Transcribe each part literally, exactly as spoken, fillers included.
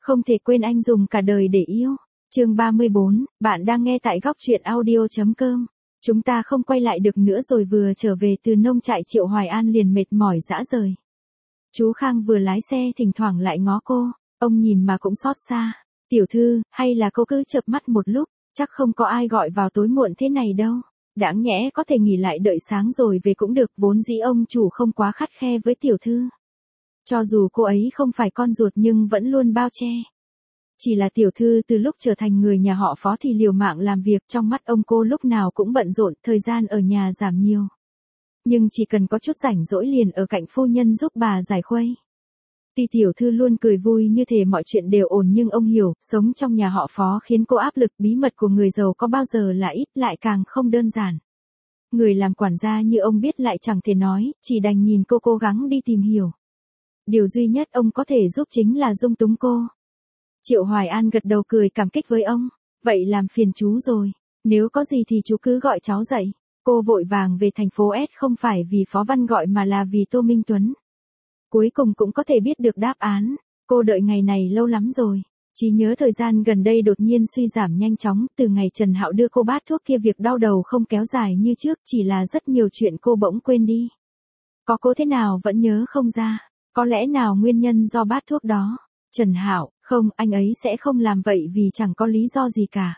Không thể quên anh dùng cả đời để yêu. Chương ba mươi bốn, bạn đang nghe tại góc truyện audio chấm com. Chúng ta không quay lại được nữa rồi. Vừa trở về từ nông trại Triệu Hoài An liền mệt mỏi rã rời. Chú Khang vừa lái xe thỉnh thoảng lại ngó cô, ông nhìn mà cũng xót xa. Tiểu thư, hay là cô cứ chợp mắt một lúc, chắc không có ai gọi vào tối muộn thế này đâu. Đáng nhẽ có thể nghỉ lại đợi sáng rồi về cũng được, vốn dĩ ông chủ không quá khắt khe với tiểu thư. Cho dù cô ấy không phải con ruột nhưng vẫn luôn bao che. Chỉ là tiểu thư từ lúc trở thành người nhà họ Phó thì liều mạng làm việc, trong mắt ông cô lúc nào cũng bận rộn, thời gian ở nhà giảm nhiều. Nhưng chỉ cần có chút rảnh rỗi liền ở cạnh phu nhân giúp bà giải khuây. Tuy tiểu thư luôn cười vui như thể mọi chuyện đều ổn nhưng ông hiểu, sống trong nhà họ Phó khiến cô áp lực, bí mật của người giàu có bao giờ là ít, lại càng không đơn giản. Người làm quản gia như ông biết lại chẳng thể nói, chỉ đành nhìn cô cố gắng đi tìm hiểu. Điều duy nhất ông có thể giúp chính là dung túng cô. Triệu Hoài An gật đầu cười cảm kích với ông. Vậy làm phiền chú rồi. Nếu có gì thì chú cứ gọi cháu dậy. Cô vội vàng về thành phố S không phải vì Phó Văn gọi mà là vì Tô Minh Tuấn. Cuối cùng cũng có thể biết được đáp án. Cô đợi ngày này lâu lắm rồi. Trí nhớ thời gian gần đây đột nhiên suy giảm nhanh chóng. Từ ngày Trần Hạo đưa cô bát thuốc kia, việc đau đầu không kéo dài như trước, chỉ là rất nhiều chuyện cô bỗng quên đi. Có cố thế nào vẫn nhớ không ra. Có lẽ nào nguyên nhân do bát thuốc đó. Trần Hạo, không, anh ấy sẽ không làm vậy vì chẳng có lý do gì cả.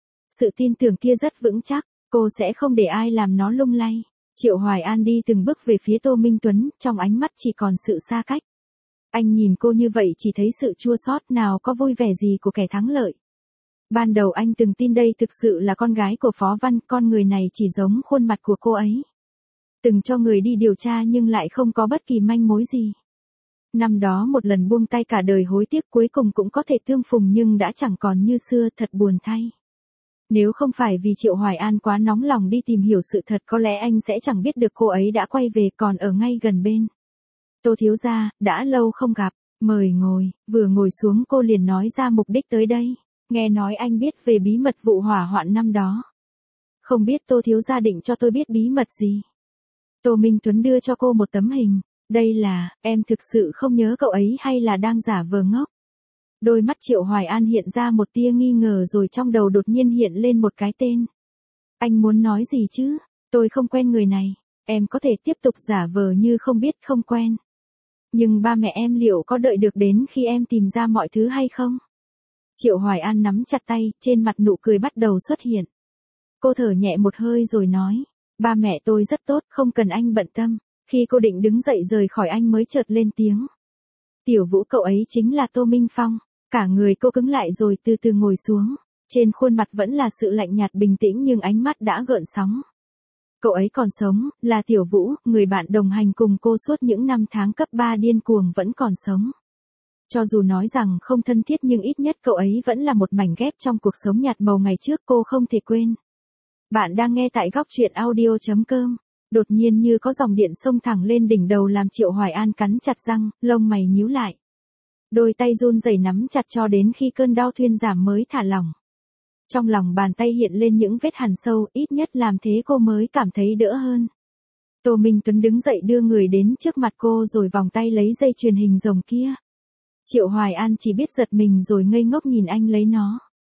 Sự tin tưởng kia rất vững chắc, cô sẽ không để ai làm nó lung lay. Triệu Hoài An đi từng bước về phía Tô Minh Tuấn, trong ánh mắt chỉ còn sự xa cách. Anh nhìn cô như vậy chỉ thấy sự chua xót, nào có vui vẻ gì của kẻ thắng lợi. Ban đầu anh từng tin đây thực sự là con gái của Phó Văn, con người này chỉ giống khuôn mặt của cô ấy. Từng cho người đi điều tra nhưng lại không có bất kỳ manh mối gì. Năm đó một lần buông tay cả đời hối tiếc, cuối cùng cũng có thể tương phùng nhưng đã chẳng còn như xưa, thật buồn thay. Nếu không phải vì Triệu Hoài An quá nóng lòng đi tìm hiểu sự thật, có lẽ anh sẽ chẳng biết được cô ấy đã quay về, còn ở ngay gần bên. Tô thiếu gia, đã lâu không gặp, mời ngồi. Vừa ngồi xuống cô liền nói ra mục đích tới đây. Nghe nói anh biết về bí mật vụ hỏa hoạn năm đó. Không biết Tô thiếu gia định cho tôi biết bí mật gì? Tô Minh Tuấn đưa cho cô một tấm hình. Đây là, em thực sự không nhớ cậu ấy hay là đang giả vờ ngốc? Đôi mắt Triệu Hoài An hiện ra một tia nghi ngờ rồi trong đầu đột nhiên hiện lên một cái tên. Anh muốn nói gì chứ? Tôi không quen người này. Em có thể tiếp tục giả vờ như không biết không quen. Nhưng ba mẹ em liệu có đợi được đến khi em tìm ra mọi thứ hay không? Triệu Hoài An nắm chặt tay, trên mặt nụ cười bắt đầu xuất hiện. Cô thở nhẹ một hơi rồi nói. Ba mẹ tôi rất tốt, không cần anh bận tâm. Khi cô định đứng dậy rời khỏi anh mới chợt lên tiếng. Tiểu Vũ, cậu ấy chính là Tô Minh Phong. Cả người cô cứng lại rồi từ từ ngồi xuống. Trên khuôn mặt vẫn là sự lạnh nhạt bình tĩnh nhưng ánh mắt đã gợn sóng. Cậu ấy còn sống, là Tiểu Vũ, người bạn đồng hành cùng cô suốt những năm tháng cấp ba điên cuồng vẫn còn sống. Cho dù nói rằng không thân thiết nhưng ít nhất cậu ấy vẫn là một mảnh ghép trong cuộc sống nhạt màu ngày trước, cô không thể quên. Bạn đang nghe tại góc truyện audio chấm com. Đột nhiên như có dòng điện xông thẳng lên đỉnh đầu làm Triệu Hoài An cắn chặt răng, lông mày nhíu lại. Đôi tay run rẩy nắm chặt cho đến khi cơn đau thuyên giảm mới thả lỏng. Trong lòng bàn tay hiện lên những vết hằn sâu, ít nhất làm thế cô mới cảm thấy đỡ hơn. Tô Minh Tuấn đứng dậy đưa người đến trước mặt cô rồi vòng tay lấy dây chuyền hình rồng kia. Triệu Hoài An chỉ biết giật mình rồi ngây ngốc nhìn anh lấy nó.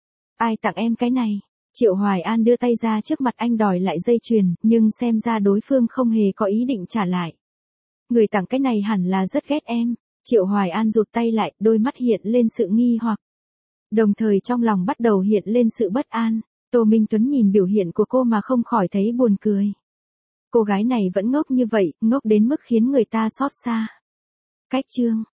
Ai tặng em cái này? Triệu Hoài An đưa tay ra trước mặt anh đòi lại dây chuyền, nhưng xem ra đối phương không hề có ý định trả lại. Người tặng cái này hẳn là rất ghét em. Triệu Hoài An rụt tay lại, đôi mắt hiện lên sự nghi hoặc. Đồng thời trong lòng bắt đầu hiện lên sự bất an. Tô Minh Tuấn nhìn biểu hiện của cô mà không khỏi thấy buồn cười. Cô gái này vẫn ngốc như vậy, ngốc đến mức khiến người ta xót xa. Cách chương.